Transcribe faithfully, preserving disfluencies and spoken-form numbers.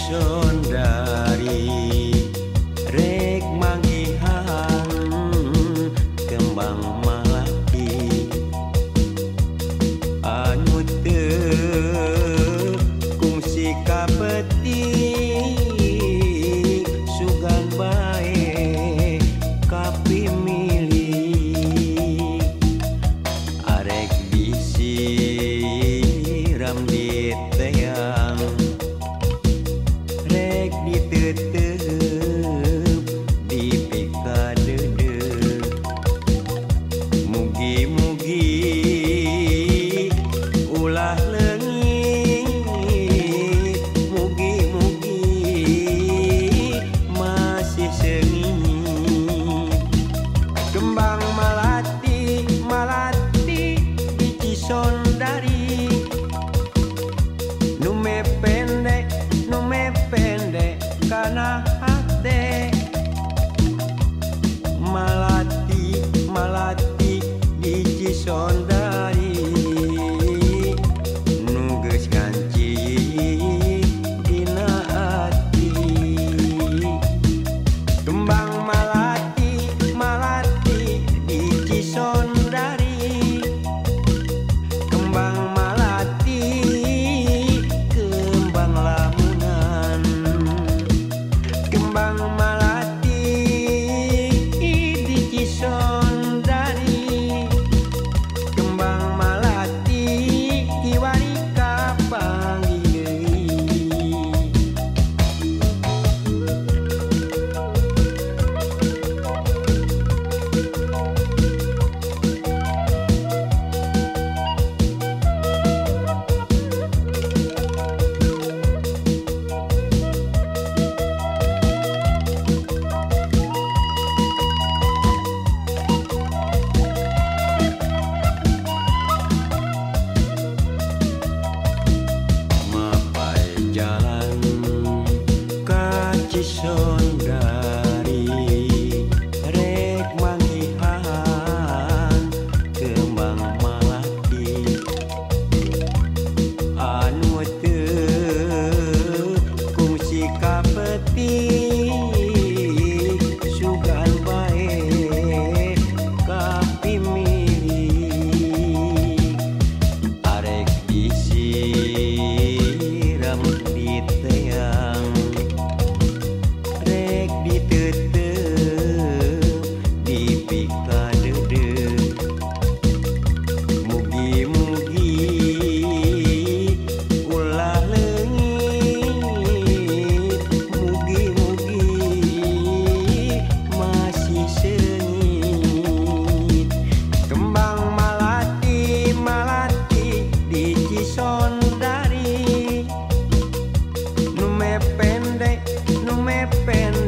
Cisondari rek manggihan kembang malaki anu teu kungsi kapetik sugan bae kapimilih arek disiram di teang rek diteuteup di pikadeudeuk mugi-mugi ulah leungit mugi-mugi masih seungit kembang malati malati di Cisondari nume pendek nume pendek kana hate malati malati di Cisondari nu geus kancing dina ati kembang malati malati di Cisondari kembang malati kembang lamunan kembang malati di Cisondari kembang malati kiwari kapanggih deui mapai jalan ka Cisondari rek manggihan kembang malati anu teu kungsi kapetik sugan bae kapimilih arek disiram di teang rek diteuteup di pikadeudeuk mugi-mugi ulah leungit mugi-mugi masih seungit kembang malati malati di Cisondari nume pendek nume pendek